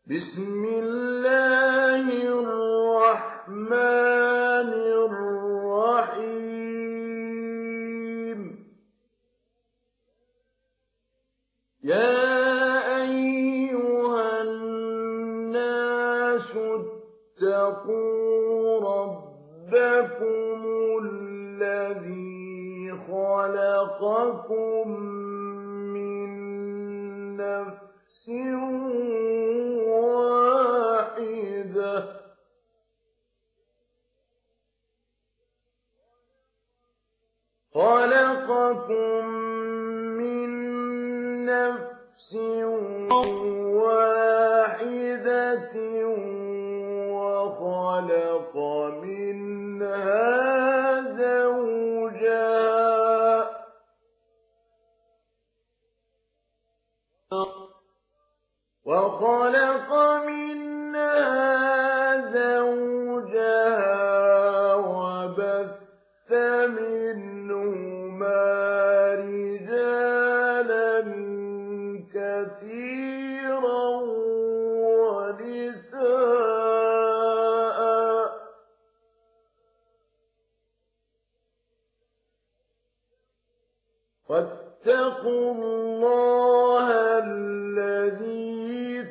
بسم الله الرحمن الرحيم يا أيها الناس اتقوا ربكم الذي خلقكم من نفس واحدة وخلق منها زوجها وبث منهما رجالا كثيرا ونساء واتقوا الله الذي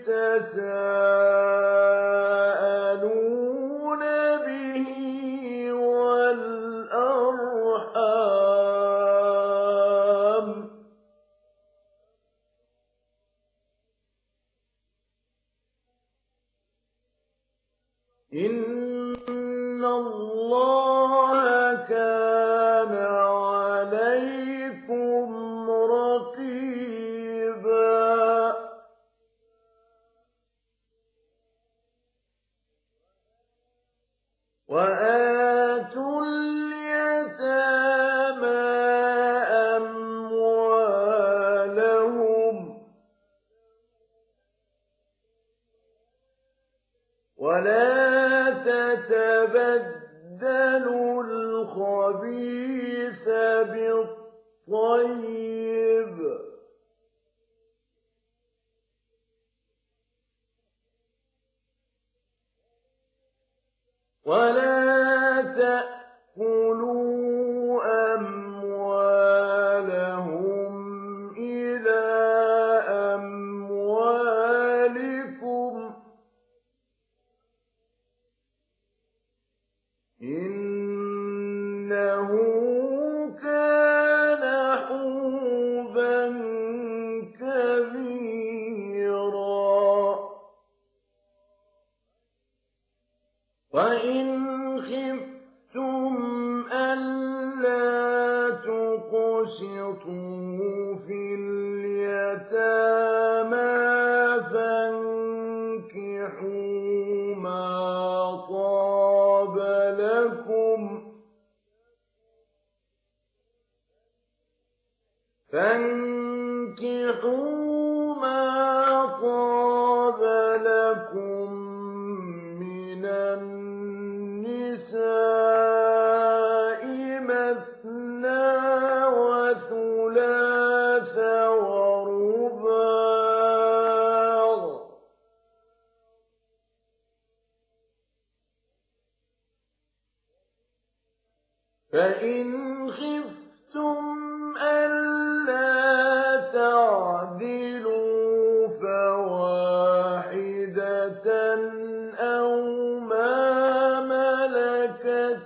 تساءلون به والأرحام إن الله كان عليكم رقيبا وآتوا اليتامى أموالهم ولا تتبدلوا الخبيث بالطيب ولا تأكلوا أموالهم إلى أموالكم إنه كان حوبا كبيرا وإن خفتم ألا تقسطوا في اليتامى فانكحوا ما طاب لكم من النساء مثنى وثلاث ورباع فإن خفتم ألا تعدلوا فواحدة أو ما ملكت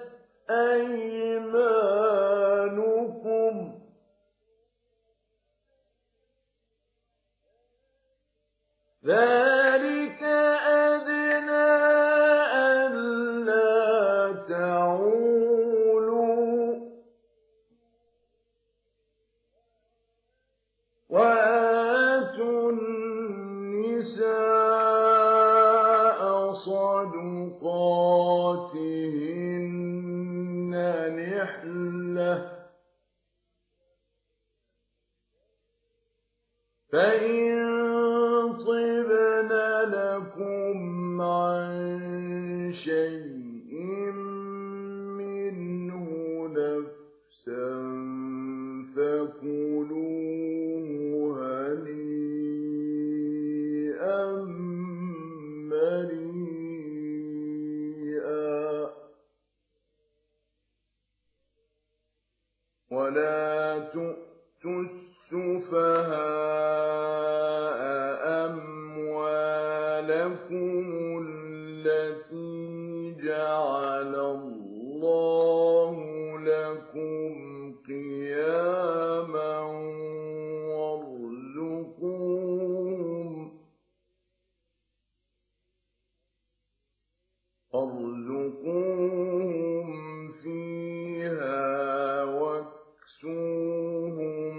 أيمانكم ذلك أدنى ألا تعولوا وآتوا النساء صدقاتهن نحلة فإن طبن لكم عن شيء منه نفسا فكلوه هنيئا لكم التي جعل الله لكم قياما وارزقوهم فيها واكسوهم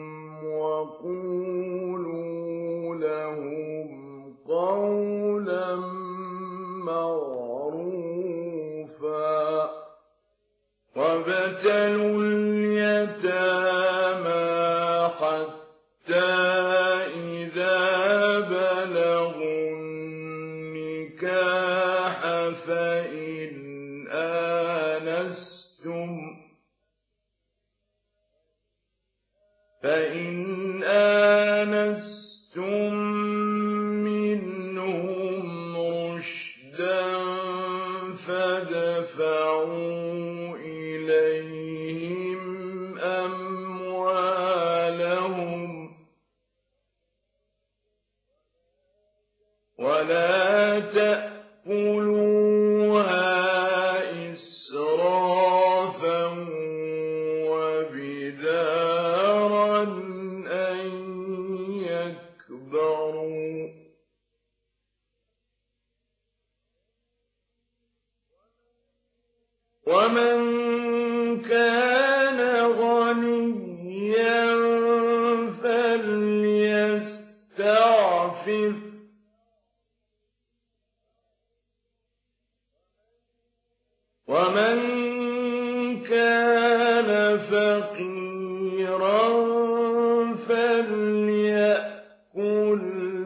وقولوا لهم قولا معروفا وابتلوا اليتامى حتى إذا بلغوا النكاح فإن آنستم منهم رشدا فادفعوا إليهم أموالهم ولا تأكلوها إسرافا وبدارا أن يكبروا ومن كان غنيا فليستعفف ومن كان فقيرا فليأكل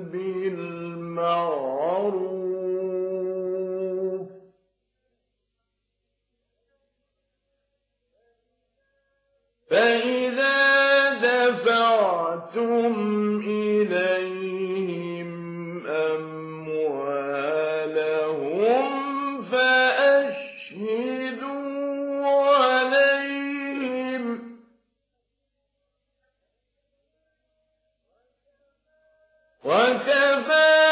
بالمعروف فإذا دفعتم إليهم أموالهم فأشهدوا عليهم وكفى